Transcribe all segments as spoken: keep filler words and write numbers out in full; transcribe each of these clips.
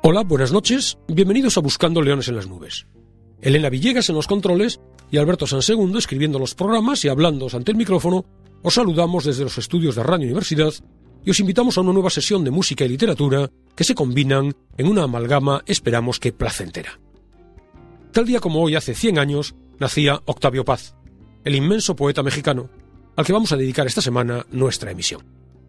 Hola, buenas noches, bienvenidos a Buscando Leones en las Nubes. Elena Villegas en los controles y Alberto Sansegundo escribiendo los programas y hablando ante el micrófono. Os saludamos desde los estudios de Radio Universidad y os invitamos a una nueva sesión de música y literatura que se combinan en una amalgama, esperamos que placentera. Tal día como hoy, hace cien años, nacía Octavio Paz, el inmenso poeta mexicano, al que vamos a dedicar esta semana nuestra emisión.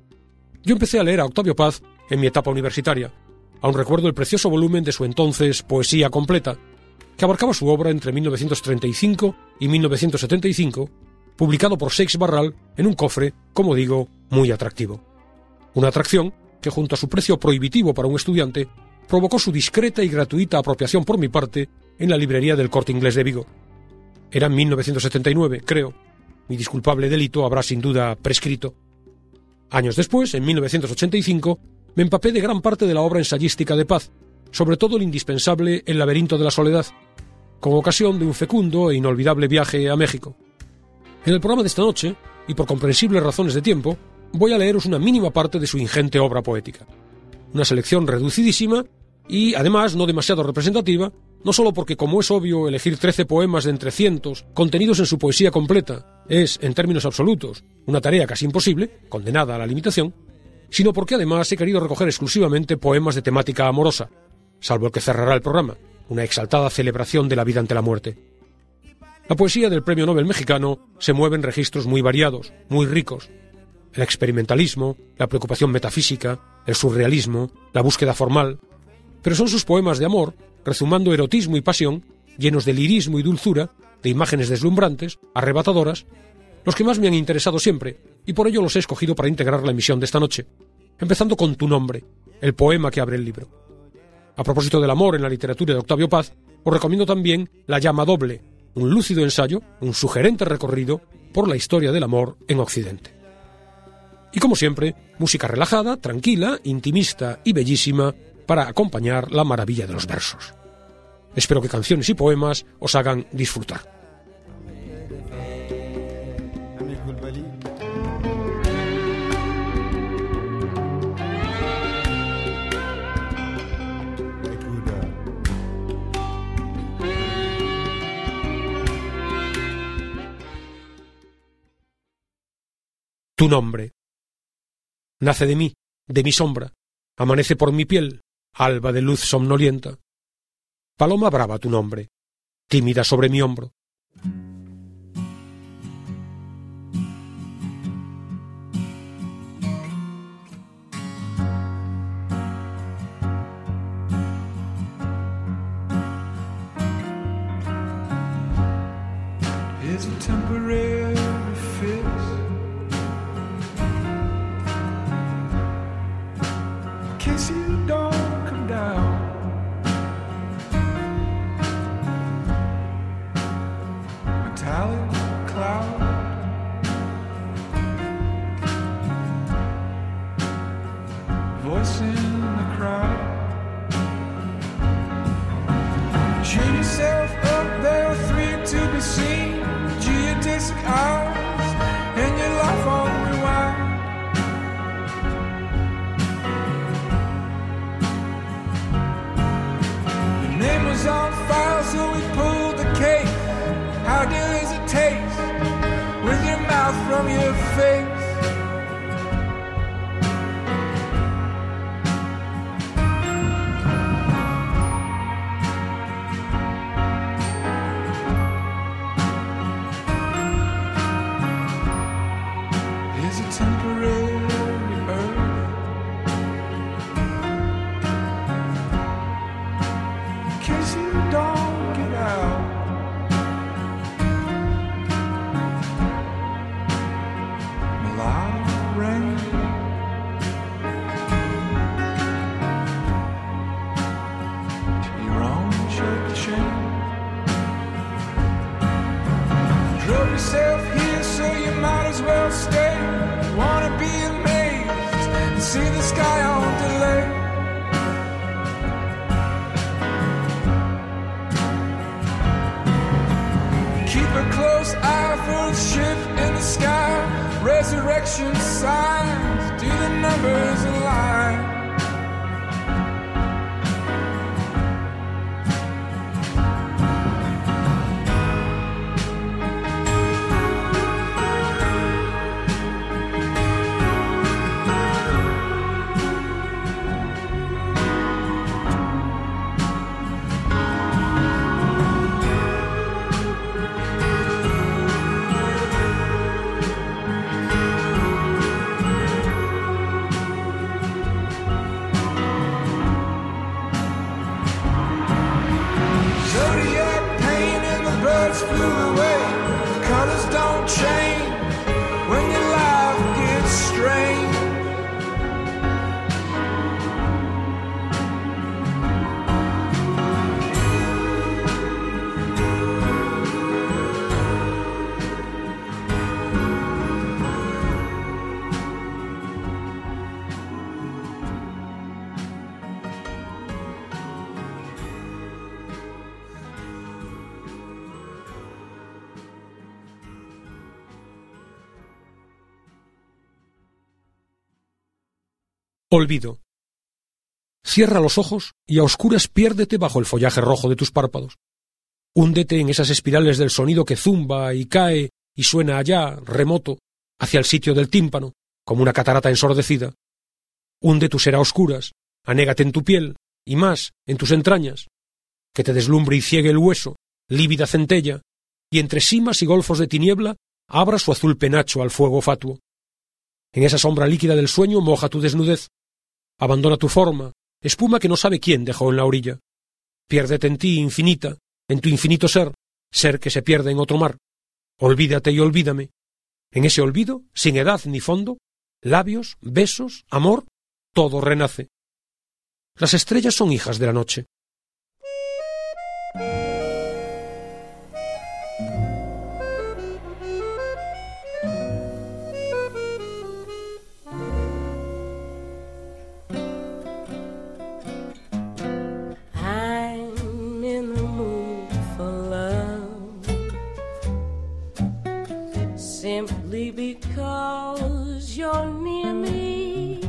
Yo empecé a leer a Octavio Paz en mi etapa universitaria. Aún recuerdo el precioso volumen de su entonces Poesía Completa, que abarcaba su obra entre mil novecientos treinta y cinco y mil novecientos setenta y cinco, publicado por Seix Barral en un cofre, como digo, muy atractivo. Una atracción que, junto a su precio prohibitivo para un estudiante, provocó su discreta y gratuita apropiación por mi parte en la librería del Corte Inglés de Vigo. Era en mil novecientos setenta y nueve, creo. Mi disculpable delito habrá sin duda prescrito. Años después, en mil novecientos ochenta y cinco, me empapé de gran parte de la obra ensayística de Paz, sobre todo el indispensable El laberinto de la soledad, con ocasión de un fecundo e inolvidable viaje a México. En el programa de esta noche, y por comprensibles razones de tiempo, voy a leeros una mínima parte de su ingente obra poética. Una selección reducidísima y, además, no demasiado representativa, no solo porque, como es obvio, elegir trece poemas de entre cientos contenidos en su Poesía Completa es, en términos absolutos, una tarea casi imposible, condenada a la limitación, sino porque además he querido recoger exclusivamente poemas de temática amorosa, salvo el que cerrará el programa, una exaltada celebración de la vida ante la muerte. La poesía del Premio Nobel mexicano se mueve en registros muy variados, muy ricos. El experimentalismo, la preocupación metafísica, el surrealismo, la búsqueda formal. Pero son sus poemas de amor, rezumando erotismo y pasión, llenos de lirismo y dulzura, de imágenes deslumbrantes, arrebatadoras, los que más me han interesado siempre, y por ello los he escogido para integrar la emisión de esta noche, empezando con Tu nombre, el poema que abre el libro. A propósito del amor en la literatura de Octavio Paz, os recomiendo también La llama doble, un lúcido ensayo, un sugerente recorrido por la historia del amor en Occidente. Y como siempre, música relajada, tranquila, intimista y bellísima para acompañar la maravilla de los versos. Espero que canciones y poemas os hagan disfrutar. Tu nombre. Nace de mí, de mi sombra, amanece por mi piel, alba de luz somnolienta. Paloma brava tu nombre, tímida sobre mi hombro. Is a temporary fix. Case you don't come down. Metallic cloud. Voice in the crowd. Shoot yourself up, there are three to be seen. Geodesic hours and your life on rewind. Name was on file, so we pulled the case. How does it taste with your mouth from your face? Is a temporary earth. Case you don't get out. Melodic rain. To your own shaky shame. Drove yourself here, so you might as well stay. Wanna be amazed and see the sky on delay. Keep a close eye for the shift in the sky. Resurrection signs, do the numbers align? Olvido. Cierra los ojos y a oscuras piérdete bajo el follaje rojo de tus párpados. Húndete en esas espirales del sonido que zumba y cae y suena allá, remoto, hacia el sitio del tímpano, como una catarata ensordecida. Hunde tu ser a oscuras, anégate en tu piel, y más, en tus entrañas, que te deslumbre y ciegue el hueso, lívida centella, y entre simas y golfos de tiniebla abra su azul penacho al fuego fatuo. En esa sombra líquida del sueño moja tu desnudez. Abandona tu forma, espuma que no sabe quién dejó en la orilla. Piérdete en ti, infinita, en tu infinito ser, ser que se pierde en otro mar. Olvídate y olvídame. En ese olvido, sin edad ni fondo, labios, besos, amor, todo renace. Las estrellas son hijas de la noche. Simply because you're near me.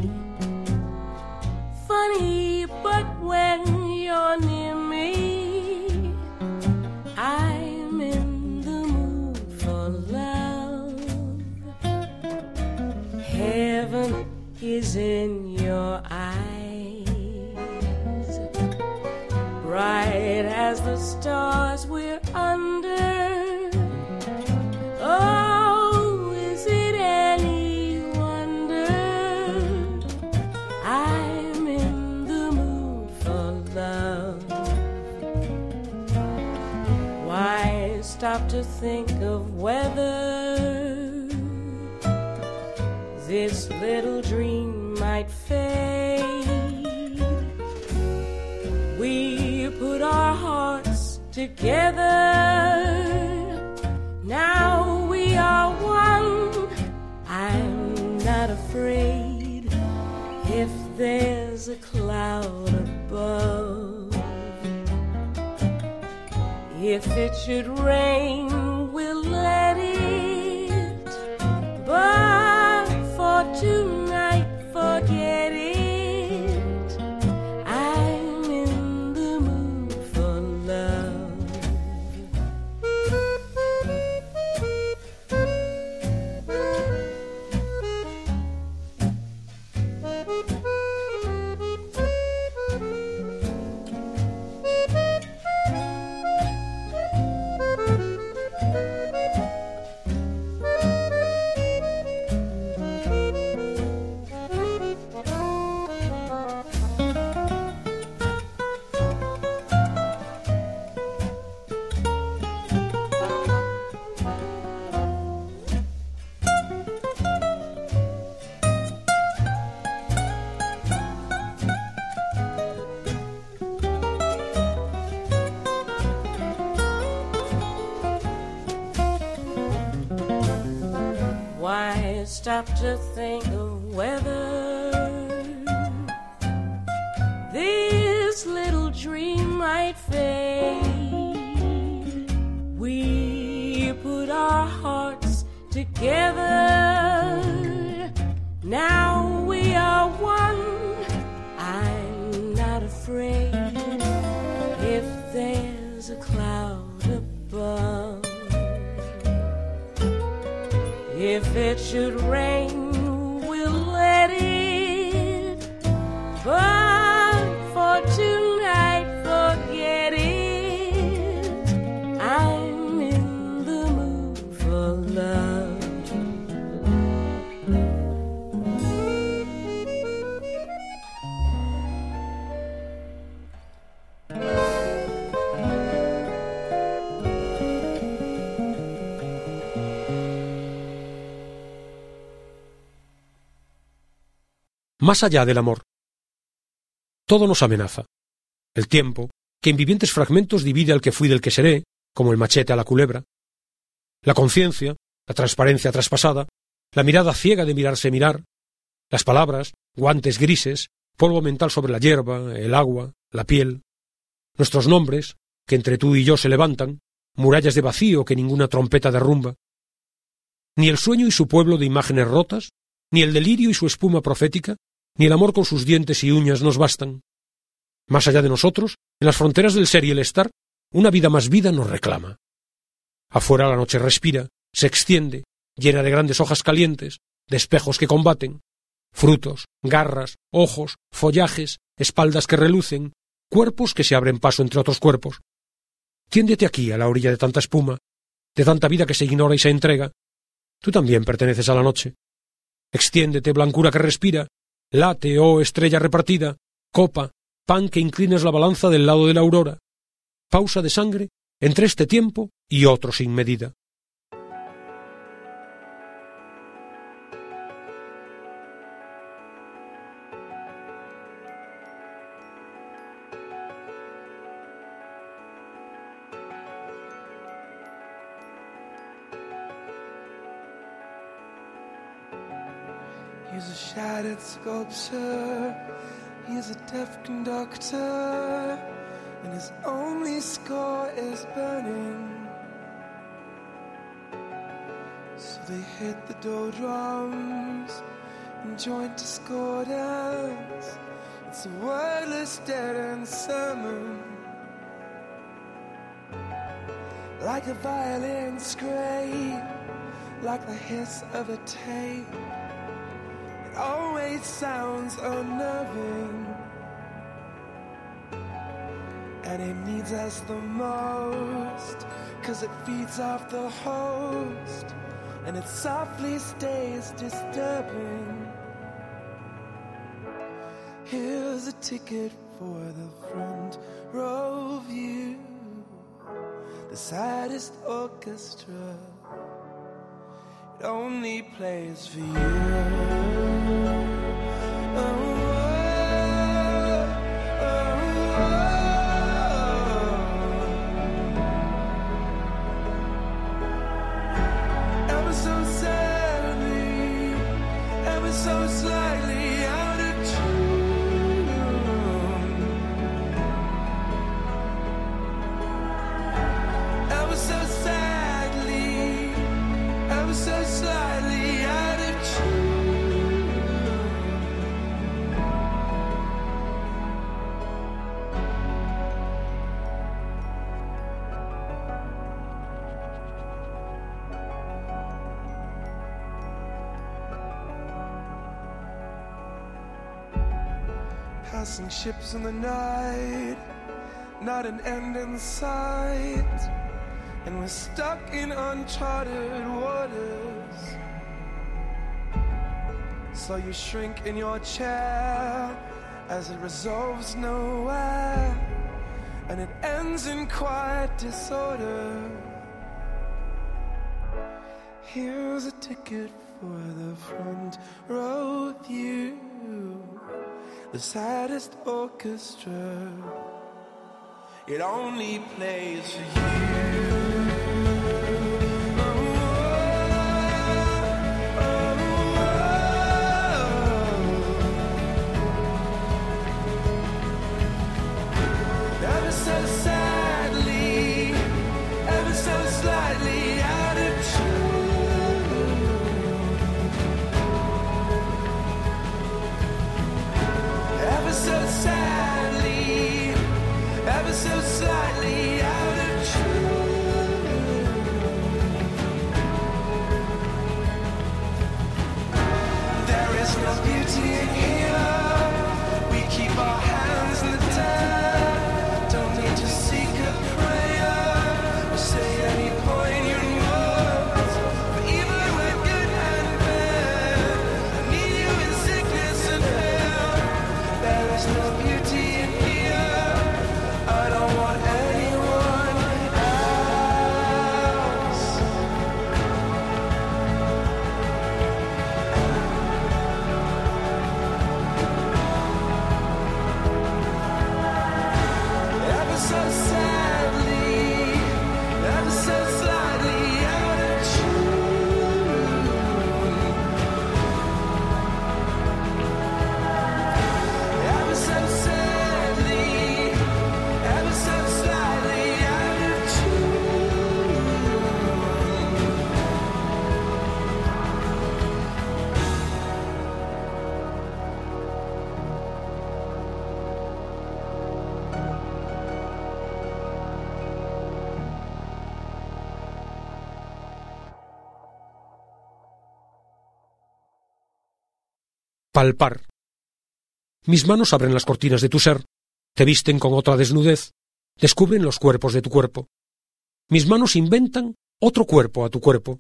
Funny, but when you're near me, I'm in the mood for love. Heaven is in your eyes, bright as the stars we're under. Oh, is it any wonder I'm in the mood for love? Why stop to think of whether this little dream might fade? We put our hearts together. Now we are one. I'm not afraid if there's a cloud above. If it should rain, we'll let it. But for tonight, forget it. I'm in the mood for love. Why stop to think of whether this little dream might fade? We put our hearts together. Now we are one. I'm not afraid if there's a cloud above. If it should rain, we'll let it. But for tonight, forget it. I'm in the mood for love. Más allá del amor. Todo nos amenaza. El tiempo, que en vivientes fragmentos divide al que fui del que seré, como el machete a la culebra. La conciencia, la transparencia traspasada, la mirada ciega de mirarse mirar, las palabras, guantes grises, polvo mental sobre la hierba, el agua, la piel, nuestros nombres, que entre tú y yo se levantan, murallas de vacío que ninguna trompeta derrumba. Ni el sueño y su pueblo de imágenes rotas, ni el delirio y su espuma profética, ni el amor con sus dientes y uñas nos bastan. Más allá de nosotros, en las fronteras del ser y el estar, una vida más vida nos reclama. Afuera la noche respira, se extiende, llena de grandes hojas calientes, de espejos que combaten, frutos, garras, ojos, follajes, espaldas que relucen, cuerpos que se abren paso entre otros cuerpos. Tiéndete aquí a la orilla de tanta espuma, de tanta vida que se ignora y se entrega. Tú también perteneces a la noche. Extiéndete, blancura que respira, late, oh estrella repartida, copa, pan que inclines la balanza del lado de la aurora, pausa de sangre entre este tiempo y otro sin medida. He's a shattered sculpture, he's a deaf conductor, and his only score is burning. So they hit the doldrums and join discordance. It's a wordless dead-end sermon, like a violin scrape, like the hiss of a tape. It always sounds unnerving, and it needs us the most, 'cause it feeds off the host, and it softly stays disturbing. Here's a ticket for the front row view, the saddest orchestra, it only plays for you. Oh, oh, oh, oh. Ever so sadly, ever so slightly out of tune, ever so sadly, ever so slightly out of tune. Passing ships in the night, not an end in sight, and we're stuck in uncharted waters. So you shrink in your chair as it resolves nowhere, and it ends in quiet disorder. Here's a ticket for the front row view, the saddest orchestra, it only plays for you. Ever so sadly, ever so slightly out of tune, ever so sadly, ever so slightly out of tune. palpar. Mis manos abren las cortinas de tu ser, te visten con otra desnudez, descubren los cuerpos de tu cuerpo. Mis manos inventan otro cuerpo a tu cuerpo.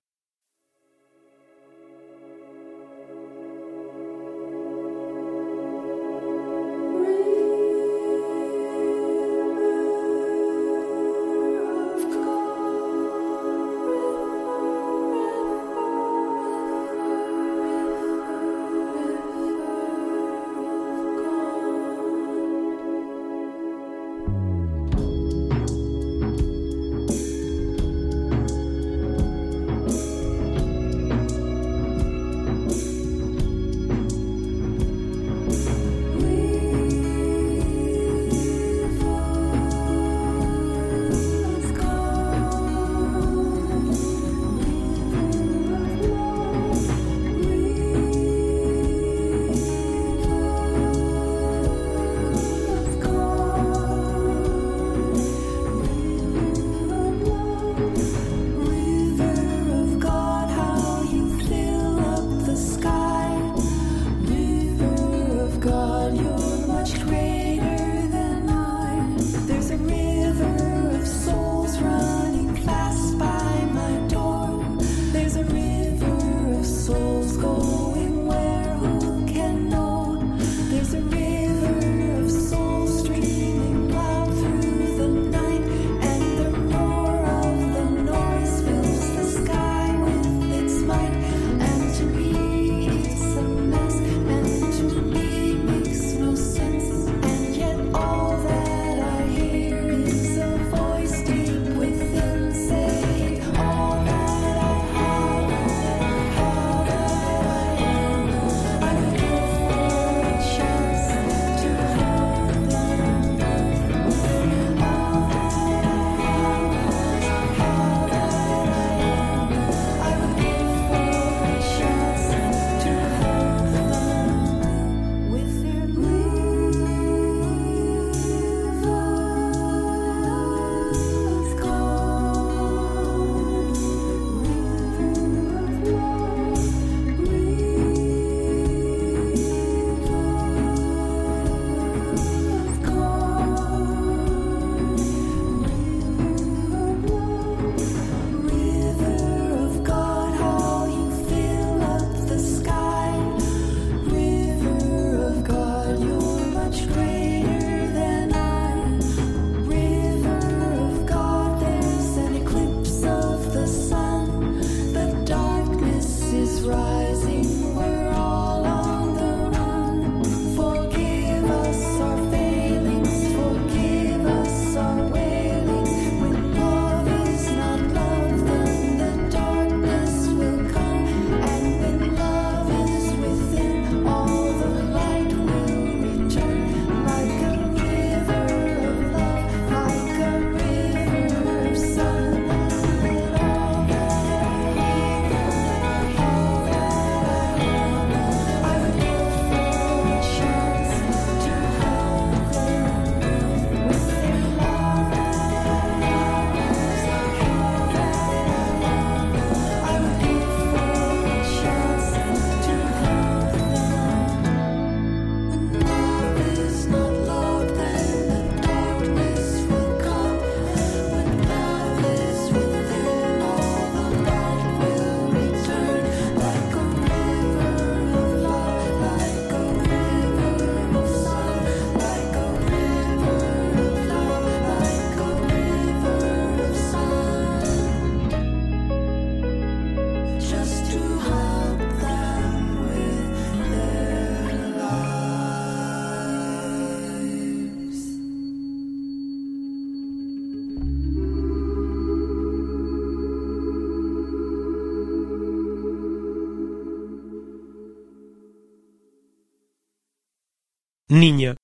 niña.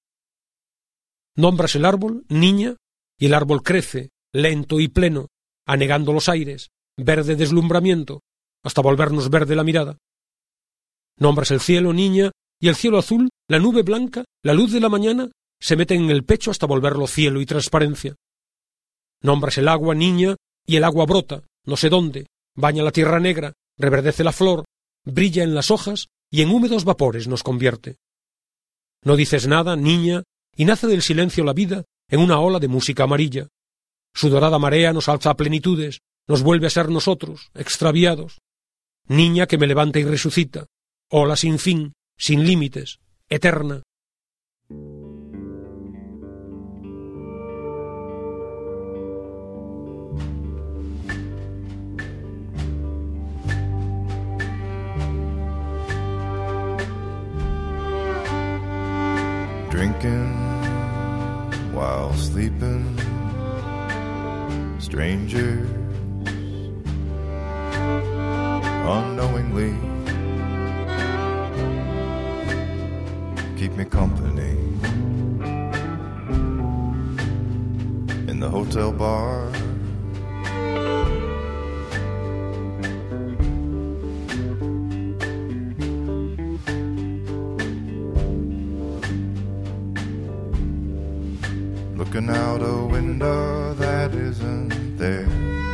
Nombras el árbol, niña, y el árbol crece, lento y pleno, anegando los aires, verde deslumbramiento, hasta volvernos verde la mirada. Nombras el cielo, niña, y el cielo azul, la nube blanca, la luz de la mañana, se meten en el pecho hasta volverlo cielo y transparencia. Nombras el agua, niña, y el agua brota, no sé dónde, baña la tierra negra, reverdece la flor, brilla en las hojas y en húmedos vapores nos convierte. No dices nada, niña, y nace del silencio la vida en una ola de música amarilla. Su dorada marea nos alza a plenitudes, nos vuelve a ser nosotros, extraviados. Niña que me levanta y resucita, ola sin fin, sin límites, eterna. Drinking while sleeping, strangers unknowingly keep me company in the hotel bar. Looking out a window that isn't there.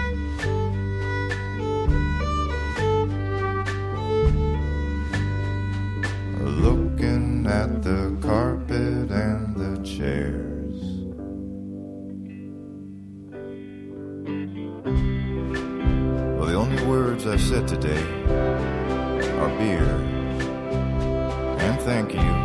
Looking at the carpet and the chairs. Well, the only words I said today are beer and thank you.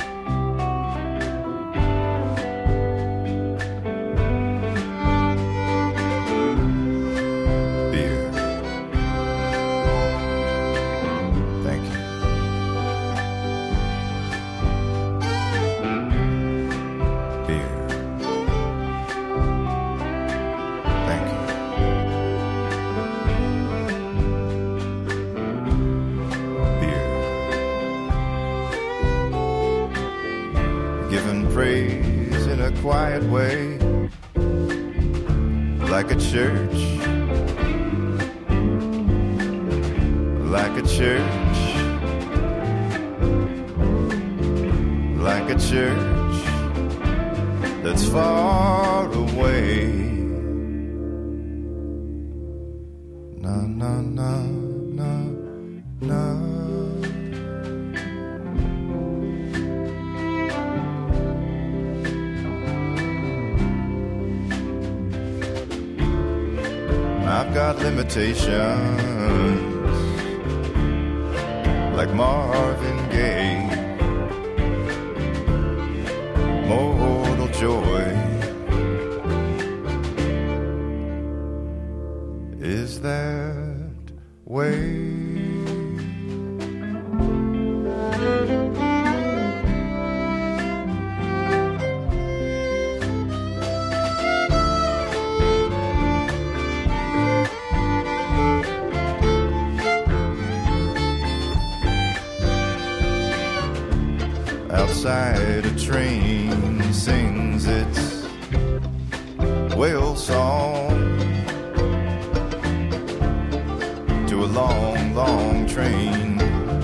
Praise in a quiet way, like a church, like a church, like a church that's far away. Na na na na na. I've got limitations, like Marvin Gaye. Mortal joy is that way. Outside a train sings its whale song to a long, long train,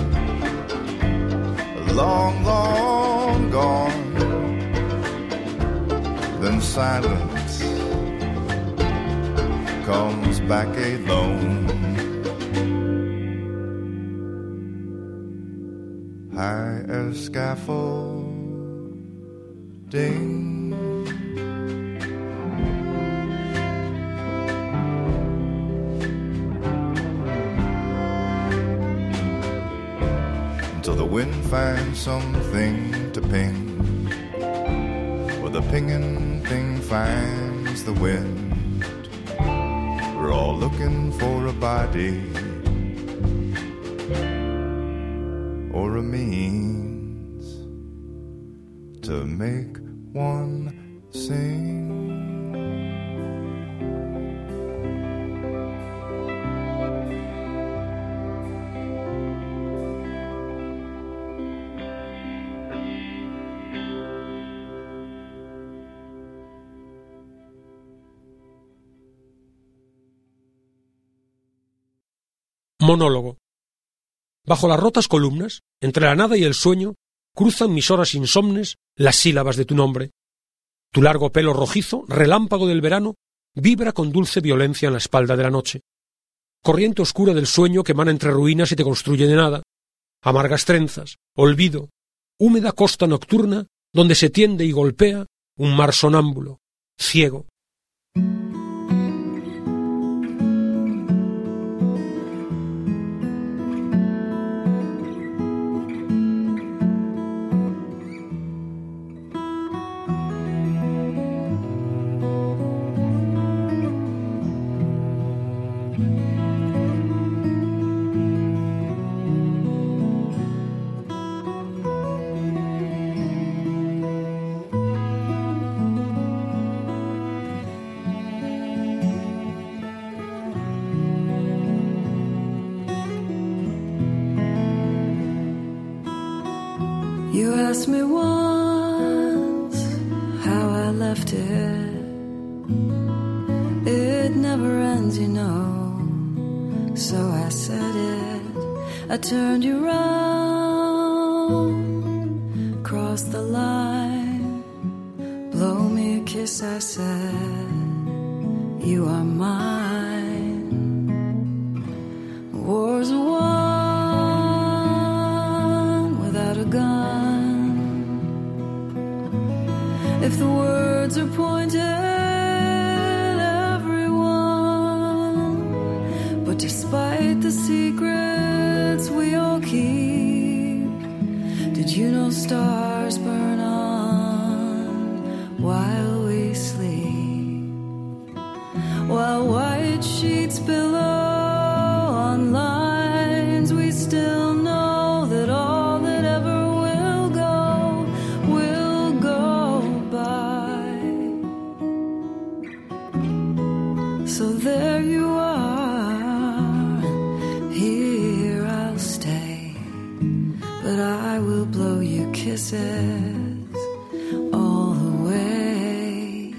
a long, long gone. Then silence comes back alone. High as scaffolding, until the wind finds something to ping, or the pinging thing finds the wind. We're all looking for a body or a means to make one sing. Monólogo. Bajo las rotas columnas, entre la nada y el sueño, cruzan mis horas insomnes las sílabas de tu nombre. Tu largo pelo rojizo, relámpago del verano, vibra con dulce violencia en la espalda de la noche. Corriente oscura del sueño que emana entre ruinas y te construye de nada. amargas trenzas, olvido, húmeda costa nocturna donde se tiende y golpea un mar sonámbulo, ciego. You asked me once how I left it. It never ends, you know. So I said it. I turned you round, crossed the line. Blow me a kiss, I said. You are mine. War's won without a gun. If the words are pointed, everyone. But despite the secrets we all keep, did you know stars burn on while we sleep? While white sheets billow on lines, we still know that all that ever will go, will go by. So there you are, here I'll stay, but I will blow you kisses all the way.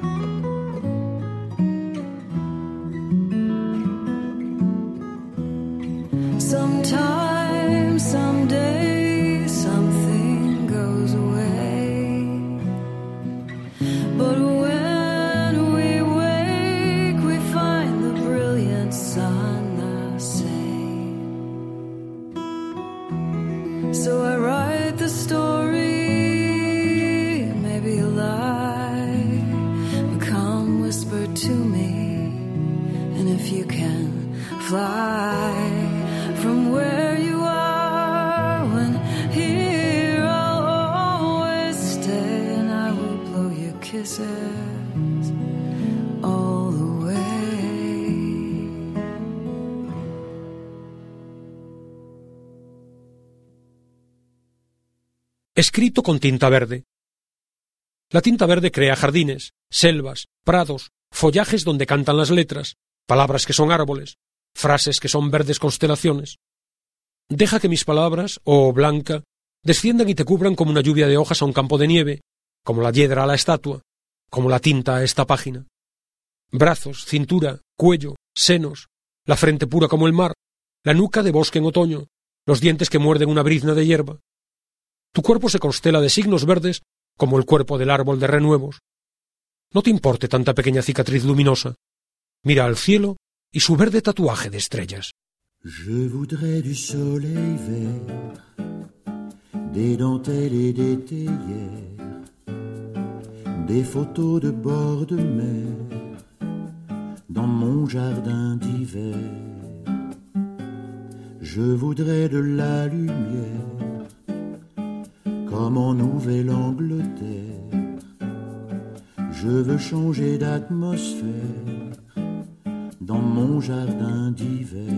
Sometimes, someday, something goes away. But when we wake, we find the brilliant sun the same. So I write the story, maybe a lie, but come whisper to me. And if you can fly from where you are, when here I'll always stay, and I will blow you kisses all the way. Escrito con tinta verde. La tinta verde crea jardines, selvas, prados, follajes donde cantan las letras, palabras que son árboles, frases que son verdes constelaciones. Deja que mis palabras, oh blanca, desciendan y te cubran como una lluvia de hojas a un campo de nieve, como la hiedra a la estatua, como la tinta a esta página. Brazos, cintura, cuello, senos, la frente pura como el mar, la nuca de bosque en otoño, los dientes que muerden una brizna de hierba. Tu cuerpo se constela de signos verdes como el cuerpo del árbol de renuevos. No te importe tanta pequeña cicatriz luminosa. Mira al cielo y su verde tatuaje de estrellas. Je voudrais du soleil vert, des dentelles et des théières, des photos de bord de mer, dans mon jardin d'hiver. Je voudrais de la lumière, comme en Nouvelle-Angleterre. Je veux changer d'atmosphère dans mon jardin d'hiver.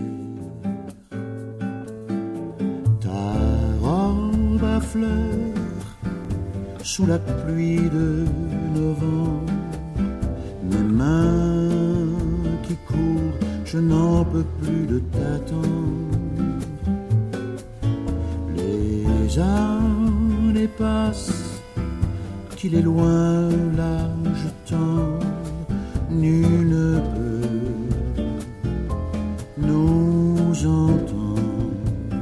Ta robe à fleurs sous la pluie de novembre, mes mains qui courent, je n'en peux plus de t'attendre. Les années passent, qu'il est loin l'âge temps, nul ne peut nous entendre.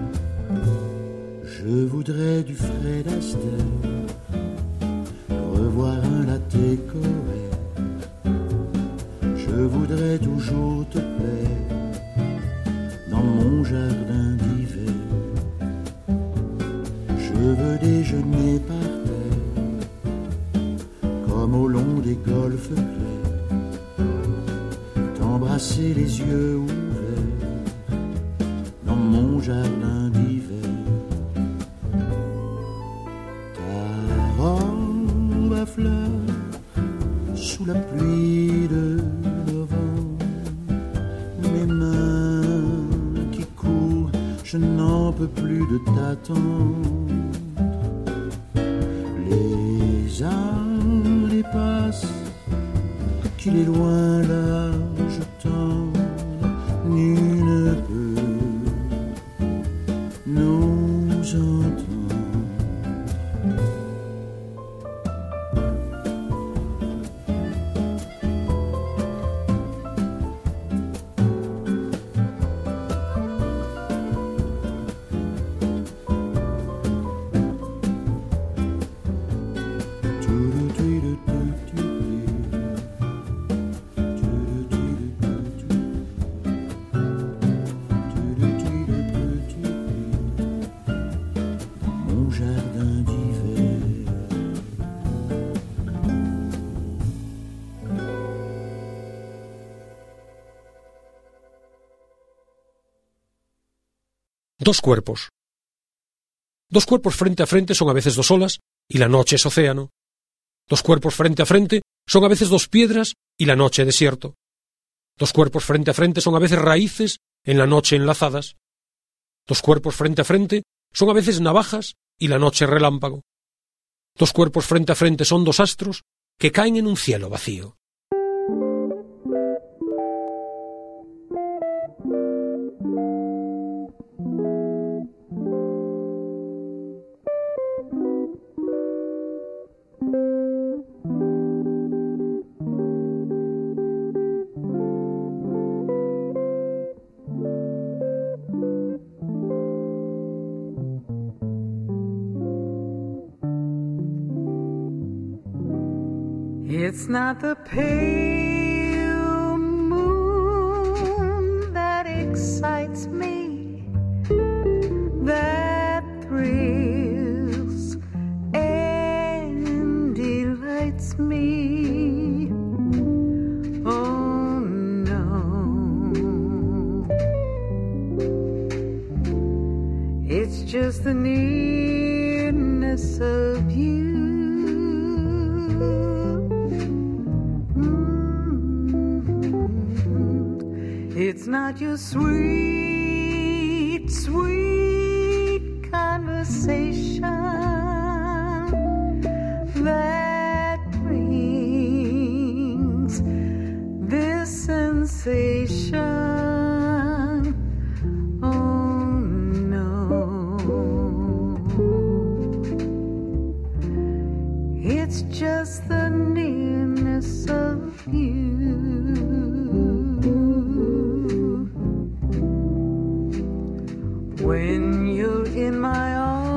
Je voudrais du Fred Astaire, revoir un latte Coeur. Je voudrais toujours te plaire dans mon jardin d'hiver. au long des golfes clairs, t'embrasser les yeux ouverts dans mon jardin d'hiver. Ta robe à fleurs sous la pluie de novembre, mes mains qui courent, je n'en peux plus de t'attendre. Les années passent, qu'il est loin l'âge tendre, nul ne peut nous entendre. Dos cuerpos. Dos cuerpos frente a frente son a veces dos olas, y la noche es océano. Dos cuerpos frente a frente son a veces dos piedras, y la noche desierto. Dos cuerpos frente a frente son a veces raíces, en la noche enlazadas. Dos cuerpos frente a frente son a veces navajas, y la noche relámpago. Dos cuerpos frente a frente son dos astros, que caen en un cielo vacío. It's not the pale moon that excites me, that thrills and delights me. Oh no, it's just the nearness of you. It's not your sweet, sweet conversation that brings this sensation. Oh no, it's just the nearness of you. When you're in my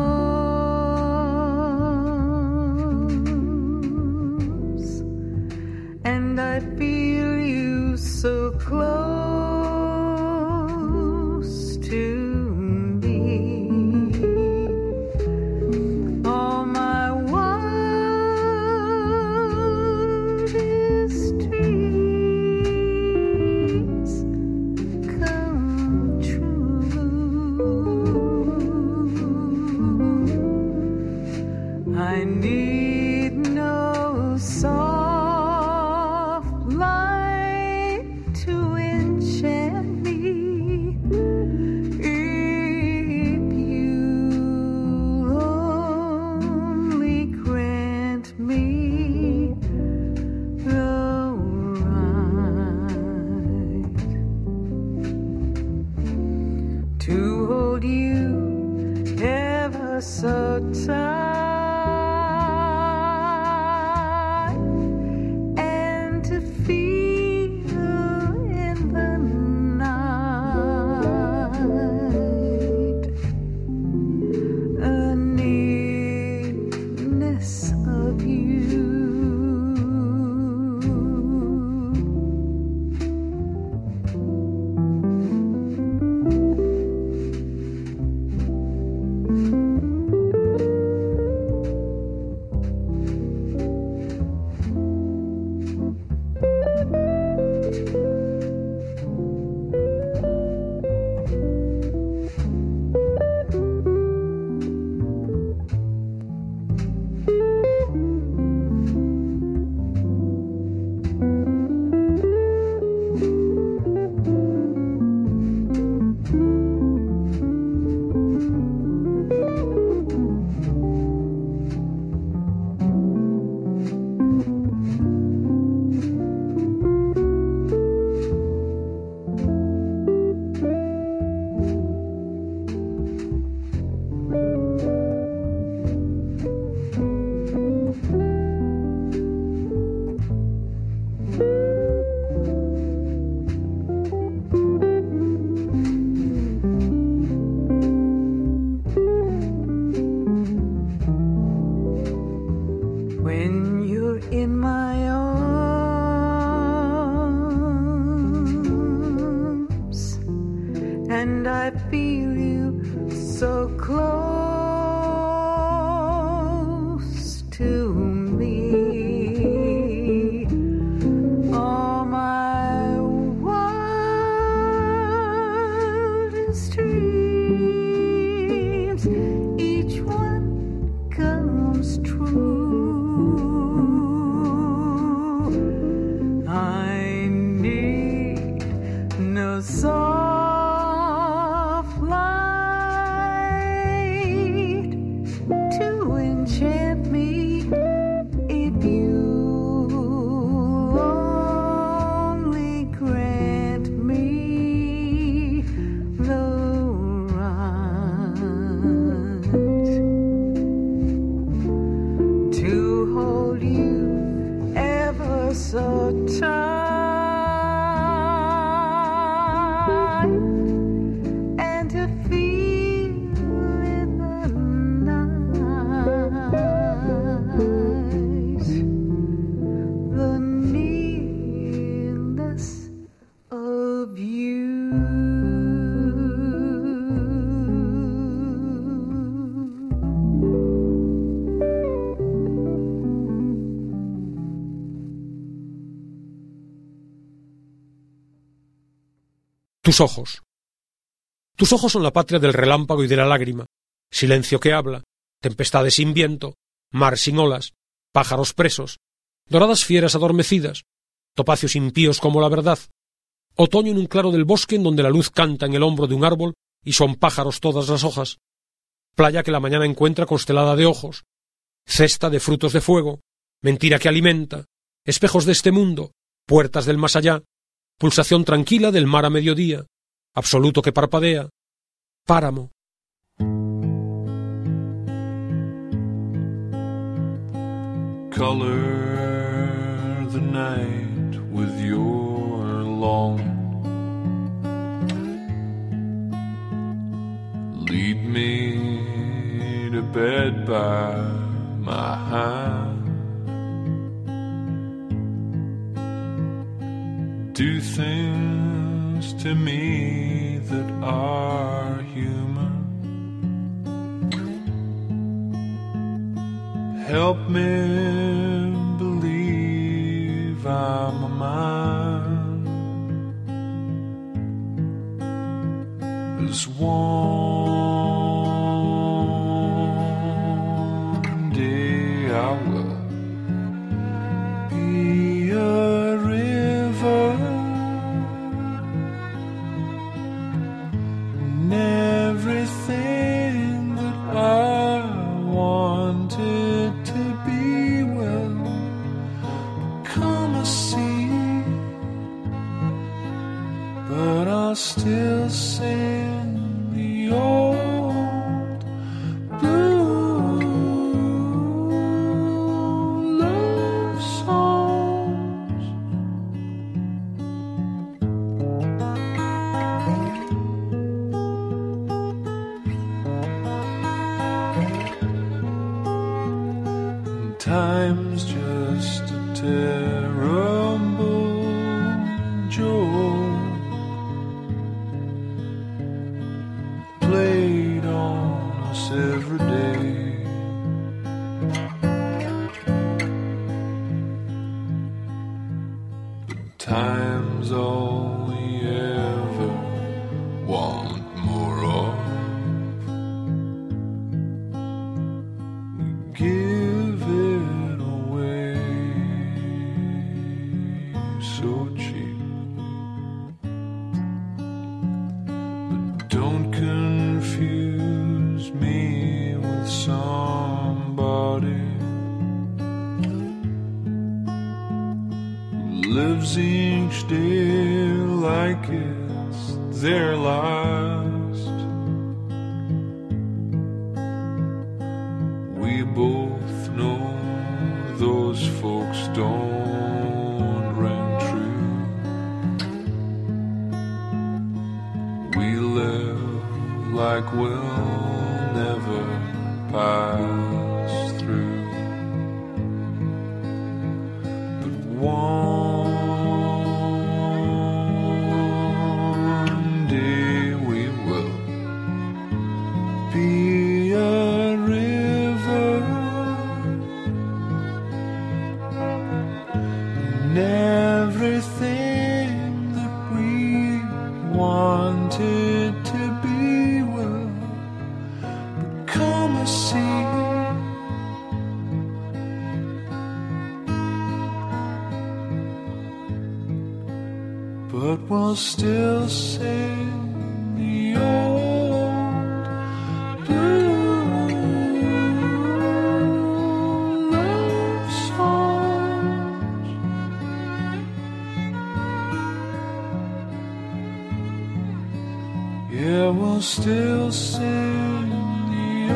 arms and I feel you so close to me, all my wildest dreams come true. I need no soft light to so tight and to feel in the night the nearness of you. Tus ojos. Tus ojos son la patria del relámpago y de la lágrima, silencio que habla, tempestades sin viento, mar sin olas, pájaros presos, doradas fieras adormecidas, topacios impíos como la verdad, otoño en un claro del bosque en donde la luz canta en el hombro de un árbol y son pájaros todas las hojas, playa que la mañana encuentra constelada de ojos, cesta de frutos de fuego, mentira que alimenta, espejos de este mundo, puertas del más allá, pulsación tranquila del mar a mediodía, absoluto que parpadea, páramo. Color the night with your long. Lead me to bed by my hand. Do things to me that are human. Help me believe I'm a man. As one day I will be a river. Everything that I wanted to be will become a sea, but I'll still sing the old blue love songs. Time's just a terrible joke played on us every day. But time's all we ever want more of. We give it away so cheap. But don't confuse me with somebody who lives each day like it's their last. We both know those folks don't ring true. We live like we'll never pass through. But one day we will be a river, and everything that we wanted to be will become a sea. But we'll still sing the old blue love songs. Yeah, we'll still sing the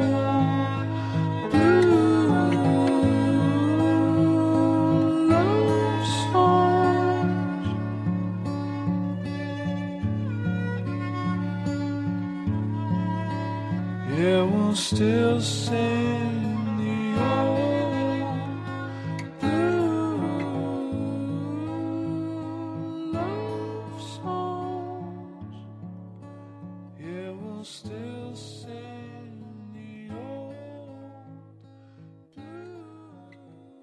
old blue love sing the old blue love songs. Yeah, we'll still sing the old blue.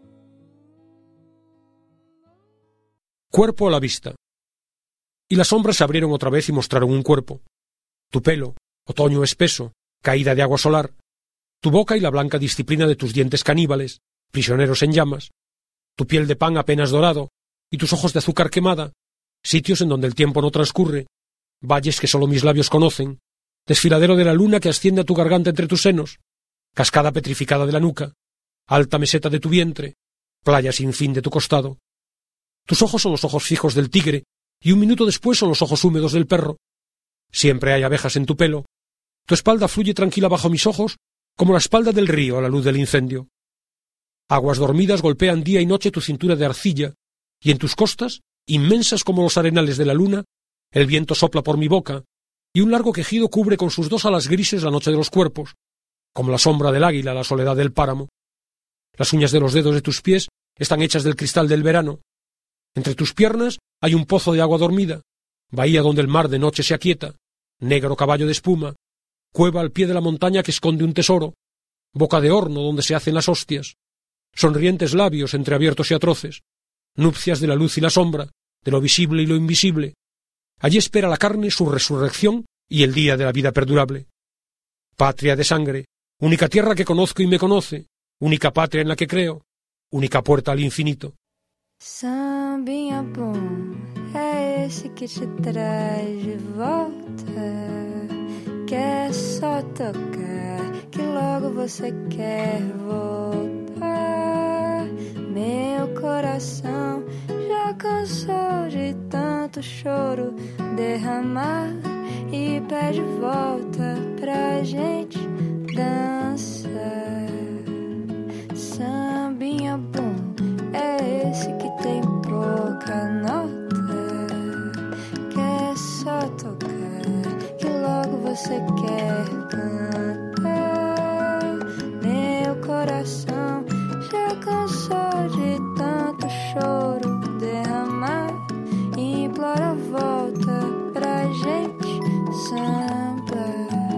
Cuerpo a la vista. Y las sombras se abrieron otra vez y mostraron un cuerpo. Tu pelo, otoño espeso, caída de agua solar, tu boca y la blanca disciplina de tus dientes caníbales, prisioneros en llamas, tu piel de pan apenas dorado y tus ojos de azúcar quemada, sitios en donde el tiempo no transcurre, valles que sólo mis labios conocen, desfiladero de la luna que asciende a tu garganta entre tus senos, cascada petrificada de la nuca, alta meseta de tu vientre, playa sin fin de tu costado. Tus ojos son los ojos fijos del tigre y un minuto después son los ojos húmedos del perro. Siempre hay abejas en tu pelo. Tu espalda fluye tranquila bajo mis ojos como la espalda del río a la luz del incendio. Aguas dormidas golpean día y noche tu cintura de arcilla, y en tus costas, inmensas como los arenales de la luna, el viento sopla por mi boca, y un largo quejido cubre con sus dos alas grises la noche de los cuerpos, como la sombra del águila la soledad del páramo. Las uñas de los dedos de tus pies están hechas del cristal del verano. Entre tus piernas hay un pozo de agua dormida, bahía donde el mar de noche se aquieta, negro caballo de espuma, cueva al pie de la montaña que esconde un tesoro, boca de horno donde se hacen las hostias, sonrientes labios entreabiertos y atroces, nupcias de la luz y la sombra, de lo visible y lo invisible. Allí espera la carne su resurrección y el día de la vida perdurable. Patria de sangre, única tierra que conozco y me conoce, única patria en la que creo, única puerta al infinito. Sambinha bom, é esse que te traz de volta. Quer só tocar, que logo você quer voltar. Meu coração já cansou de tanto choro derramar e pede volta pra gente dançar. Sambinha bom, é esse que tem pouca nota. Quer só tocar, que logo você quer cantar. Meu coração já cansou de tanto choro derramar e implora volta pra gente sambar.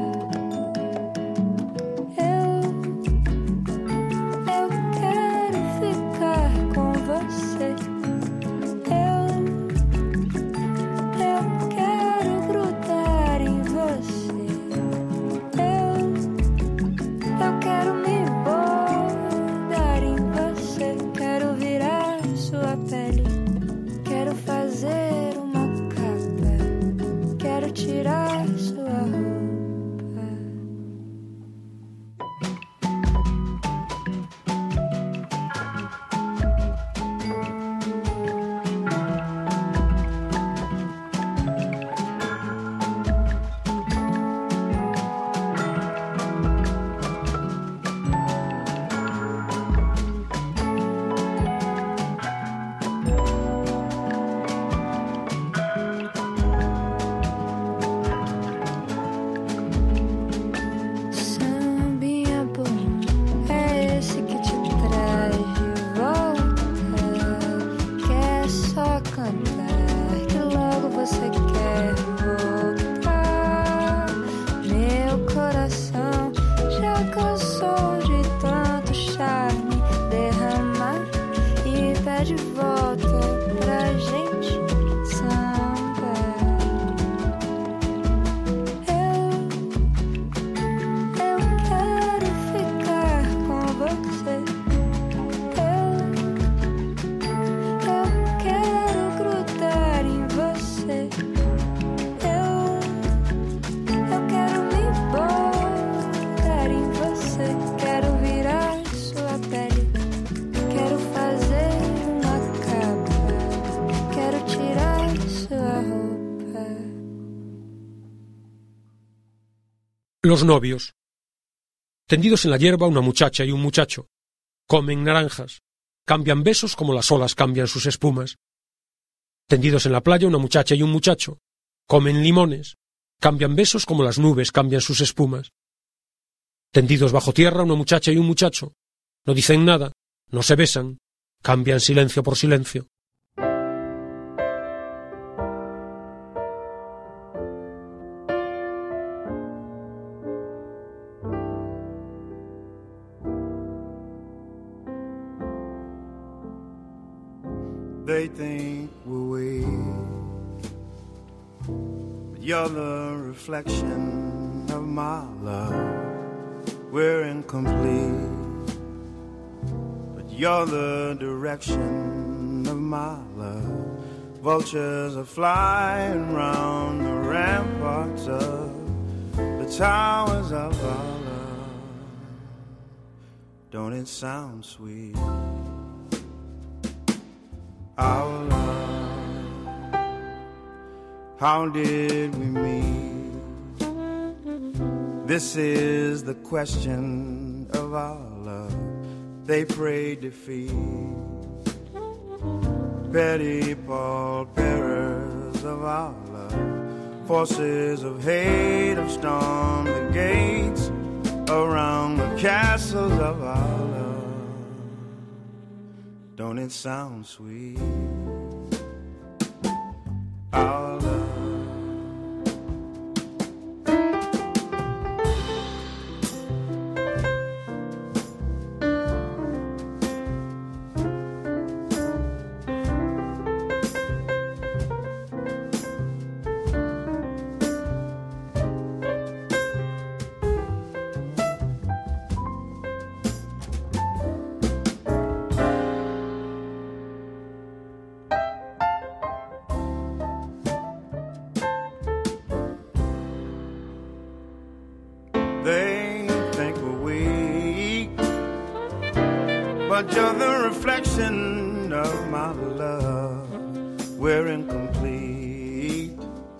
Los novios. Tendidos en la hierba una muchacha y un muchacho. Comen naranjas. Cambian besos como las olas cambian sus espumas. Tendidos en la playa una muchacha y un muchacho. Comen limones. Cambian besos como las nubes cambian sus espumas. Tendidos bajo tierra, una muchacha y un muchacho. No dicen nada, no se besan, cambian silencio por silencio. They think we're weak, but you're the reflection of my love. We're incomplete, but you're the direction of my love. Vultures are flying round the ramparts of the towers of our love. Don't it sound sweet? Our love, how did we meet? This is the question of our love. They pray defeat, petty pallbearers of our love. Forces of hate have stormed the gates around the castles of our love. Don't it sound sweet? Our love. They think we're weak, but you're the reflection of my love. We're incomplete,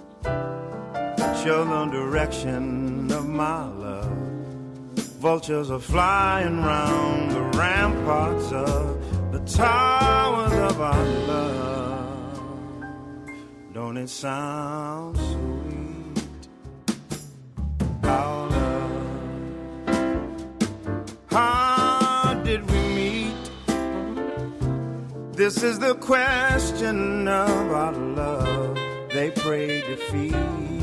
show the direction of my love. Vultures are flying round the ramparts of the towers of our love. Don't it sound sweet? Our love. How did we meet? This is the question of our love. They pray defeat,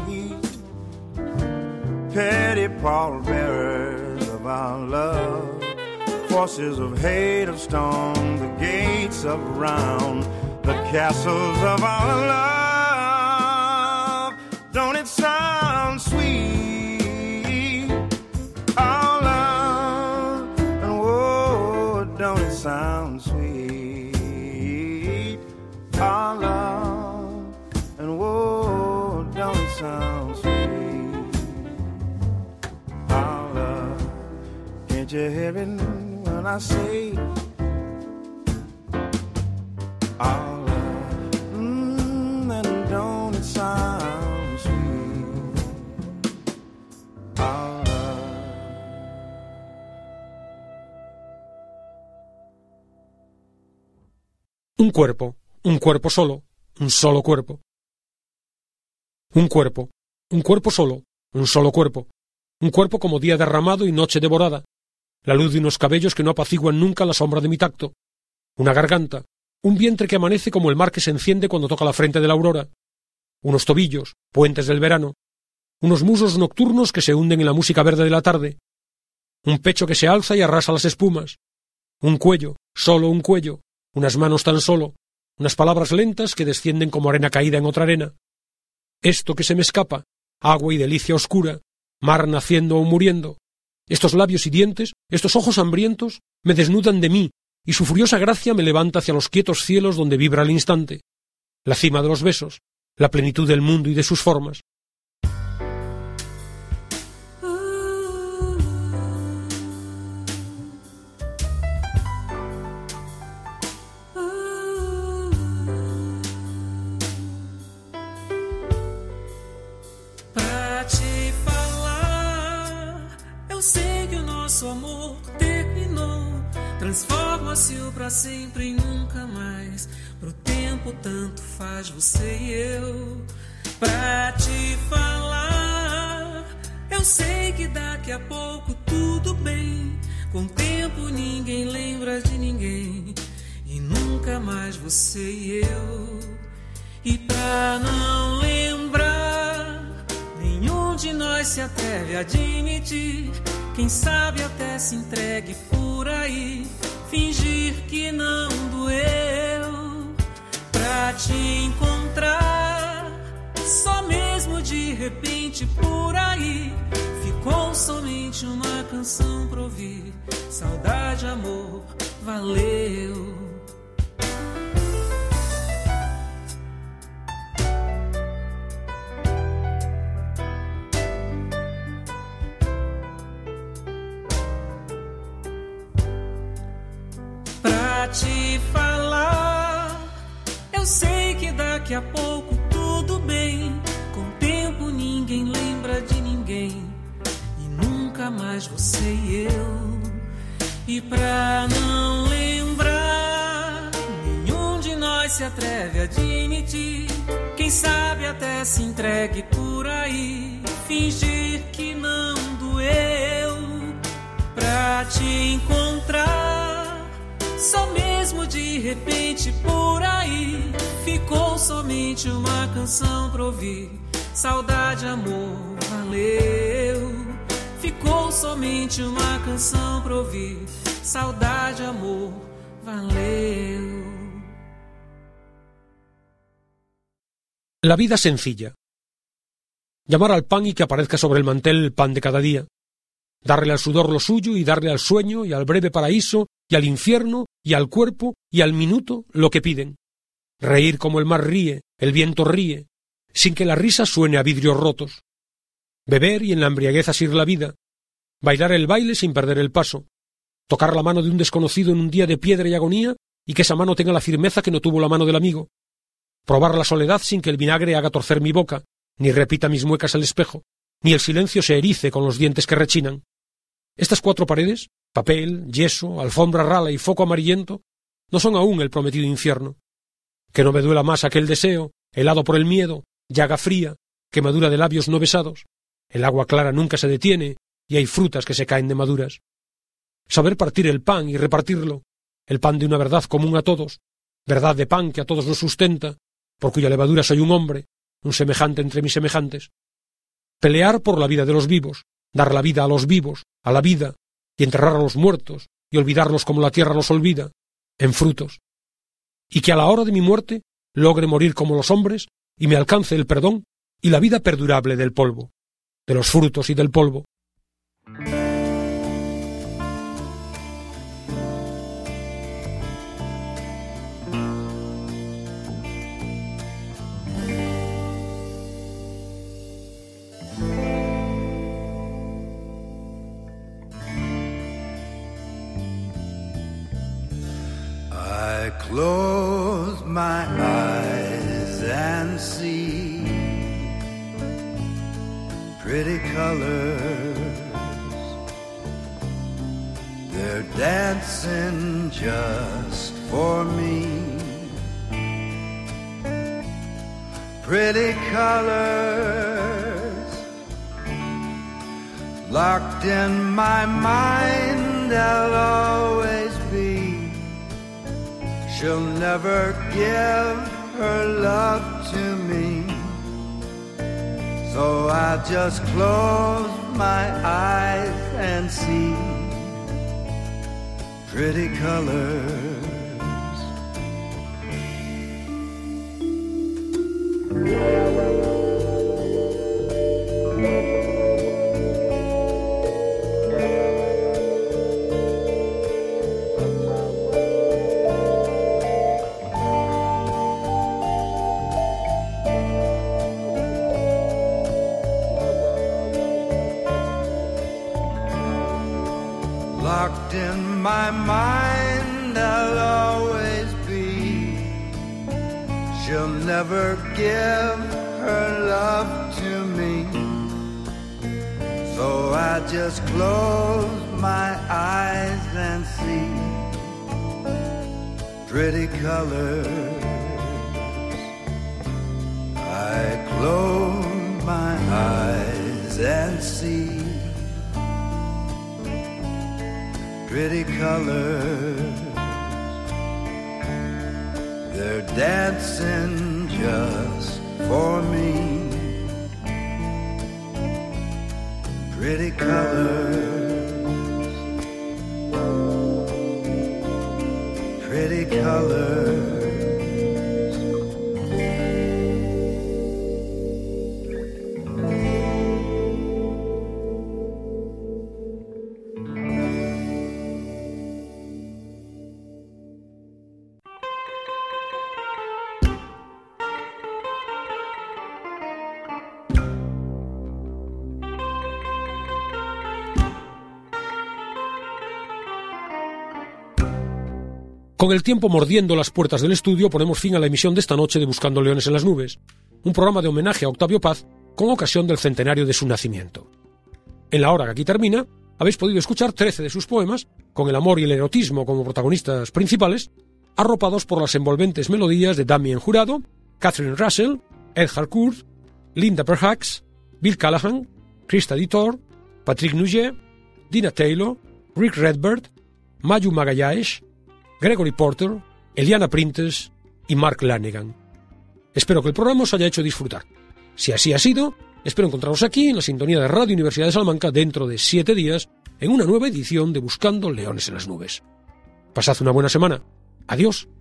petty pallbearers of our love. Forces of hate have stormed the gates of round the castles of our love. Don't it sound sweet? Our love, and whoa, don't it sound sweet? Our love, and whoa, don't it sound sweet? Our love, can't you hear it when I say our love? Mm, and don't it sound sweet? Our love. Un cuerpo, un cuerpo solo, un solo cuerpo. Un cuerpo, un cuerpo solo, un solo cuerpo. Un cuerpo como día derramado y noche devorada. La luz de unos cabellos que no apaciguan nunca la sombra de mi tacto. Una garganta, un vientre que amanece como el mar que se enciende cuando toca la frente de la aurora. Unos tobillos, puentes del verano. Unos muslos nocturnos que se hunden en la música verde de la tarde. Un pecho que se alza y arrasa las espumas. Un cuello, solo un cuello. Unas manos tan solo, unas palabras lentas que descienden como arena caída en otra arena. Esto que se me escapa, agua y delicia oscura, mar naciendo o muriendo. Estos labios y dientes, estos ojos hambrientos, me desnudan de mí, y su furiosa gracia me levanta hacia los quietos cielos donde vibra el instante. La cima de los besos, la plenitud del mundo y de sus formas. Nosso amor terminou, transforma-se pra sempre e nunca mais. Pro tempo tanto faz você e eu. Pra te falar, eu sei que daqui a pouco tudo bem. Com o tempo ninguém lembra de ninguém, e nunca mais você e eu. E pra não lembrar, nenhum de nós se atreve a admitir. Quem sabe até se entregue por aí, fingir que não doeu. Pra te encontrar, só mesmo de repente por aí, ficou somente uma canção pra ouvir. Saudade, amor, valeu. Pra te falar, eu sei que daqui a pouco tudo bem. Com o tempo ninguém lembra de ninguém, e nunca mais você e eu. E pra não lembrar, nenhum de nós se atreve a admitir. Quem sabe até se entregue por aí, fingir que não doeu. Pra te encontrar, só mesmo de repente por aí, ficou somente uma canção pra ouvir. Saudade, amor, valeu. Ficou somente uma canção pra ouvir. Saudade, amor, valeu. La vida sencilla. Llamar al pan y que aparezca sobre el mantel el pan de cada día. Darle al sudor lo suyo y darle al sueño y al breve paraíso y al infierno y al cuerpo y al minuto lo que piden. Reír como el mar ríe, el viento ríe, sin que la risa suene a vidrios rotos. Beber y en la embriaguez asir la vida. Bailar el baile sin perder el paso. Tocar la mano de un desconocido en un día de piedra y agonía y que esa mano tenga la firmeza que no tuvo la mano del amigo. Probar la soledad sin que el vinagre haga torcer mi boca, ni repita mis muecas el espejo, ni el silencio se erice con los dientes que rechinan. Estas cuatro paredes, papel, yeso, alfombra rala y foco amarillento, no son aún el prometido infierno. Que no me duela más aquel deseo, helado por el miedo, llaga fría, quemadura de labios no besados. El agua clara nunca se detiene y hay frutas que se caen de maduras. Saber partir el pan y repartirlo, el pan de una verdad común a todos, verdad de pan que a todos nos sustenta, por cuya levadura soy un hombre, un semejante entre mis semejantes. Pelear por la vida de los vivos, dar la vida a los vivos, a la vida, y enterrar a los muertos, y olvidarlos como la tierra los olvida, en frutos. Y que a la hora de mi muerte logre morir como los hombres, y me alcance el perdón y la vida perdurable del polvo, de los frutos y del polvo. I close my eyes and see pretty colors. They're dancing just for me. Pretty colors locked in my mind, I'll always be. She'll never give her love to me, so I just close my eyes and see pretty colors. Locked in my mind, I'll always be. She'll never give her love to me, so I just close my eyes and see pretty colors. I close my eyes and see pretty colors. They're dancing just for me. Pretty colors, pretty colors. Con el tiempo mordiendo las puertas del estudio, ponemos fin a la emisión de esta noche de Buscando Leones en las Nubes, un programa de homenaje a Octavio Paz con ocasión del centenario de su nacimiento. En la hora que aquí termina, habéis podido escuchar trece de sus poemas, con el amor y el erotismo como protagonistas principales, arropados por las envolventes melodías de Damien Jurado, Catherine Russell, Ed Harcourt, Linda Perhacs, Bill Callahan, Krista Dittor, Patrick Nugget, Dina Taylor, Rick Redbird, Mayu Magalhaes, Gregory Porter, Eliana Printes y Mark Lanegan. Espero que el programa os haya hecho disfrutar. Si así ha sido, espero encontraros aquí en la sintonía de Radio Universidad de Salamanca dentro de siete días en una nueva edición de Buscando Leones en las Nubes. Pasad una buena semana. Adiós.